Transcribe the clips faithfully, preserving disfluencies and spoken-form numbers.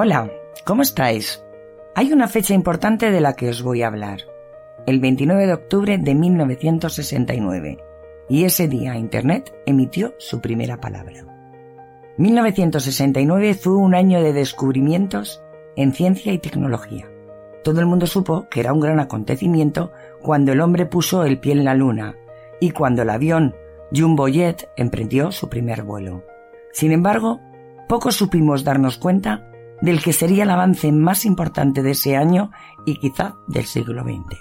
Hola, ¿cómo estáis? Hay una fecha importante de la que os voy a hablar. El veintinueve de octubre de mil novecientos sesenta y nueve. Y ese día Internet emitió su primera palabra. mil novecientos sesenta y nueve fue un año de descubrimientos en ciencia y tecnología. Todo el mundo supo que era un gran acontecimiento cuando el hombre puso el pie en la luna y cuando el avión Jumbo Jet emprendió su primer vuelo. Sin embargo, poco supimos darnos cuenta del que sería el avance más importante de ese año y quizá del siglo veinte.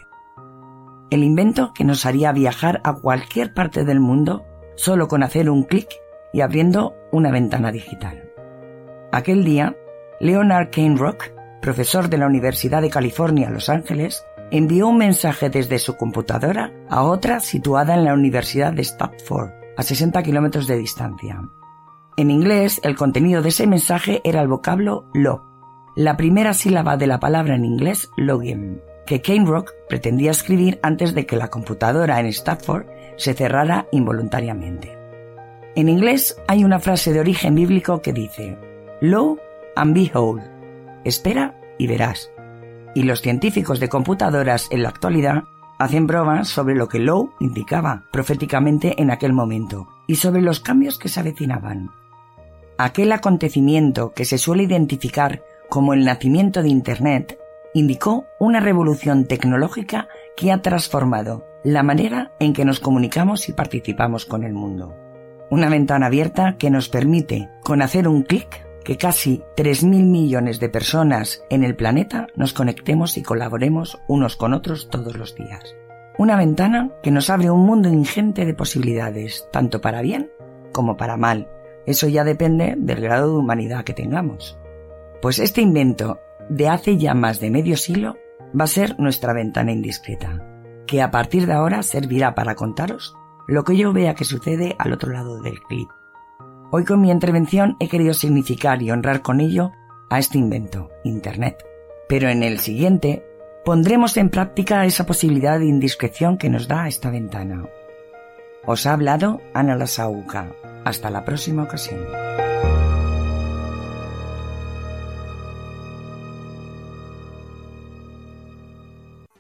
El invento que nos haría viajar a cualquier parte del mundo solo con hacer un clic y abriendo una ventana digital. Aquel día, Leonard Kleinrock, profesor de la Universidad de California, Los Ángeles, envió un mensaje desde su computadora a otra situada en la Universidad de Stanford, a sesenta kilómetros de distancia. En inglés, el contenido de ese mensaje era el vocablo lo, la primera sílaba de la palabra en inglés login, que Kleinrock pretendía escribir antes de que la computadora en Stanford se cerrara involuntariamente. En inglés hay una frase de origen bíblico que dice Lo and behold, espera y verás. Y los científicos de computadoras en la actualidad hacen bromas sobre lo que lo indicaba proféticamente en aquel momento y sobre los cambios que se avecinaban. Aquel acontecimiento que se suele identificar como el nacimiento de Internet indicó una revolución tecnológica que ha transformado la manera en que nos comunicamos y participamos con el mundo. Una ventana abierta que nos permite, con hacer un clic, que casi tres mil millones de personas en el planeta nos conectemos y colaboremos unos con otros todos los días. Una ventana que nos abre un mundo ingente de posibilidades, tanto para bien como para mal. Eso ya depende del grado de humanidad que tengamos. Pues este invento de hace ya más de medio siglo va a ser nuestra ventana indiscreta, que a partir de ahora servirá para contaros lo que yo vea que sucede al otro lado del clip. Hoy con mi intervención he querido significar y honrar con ello a este invento, Internet. Pero en el siguiente pondremos en práctica esa posibilidad de indiscreción que nos da esta ventana. Os ha hablado Ana Lasauca. Hasta la próxima ocasión.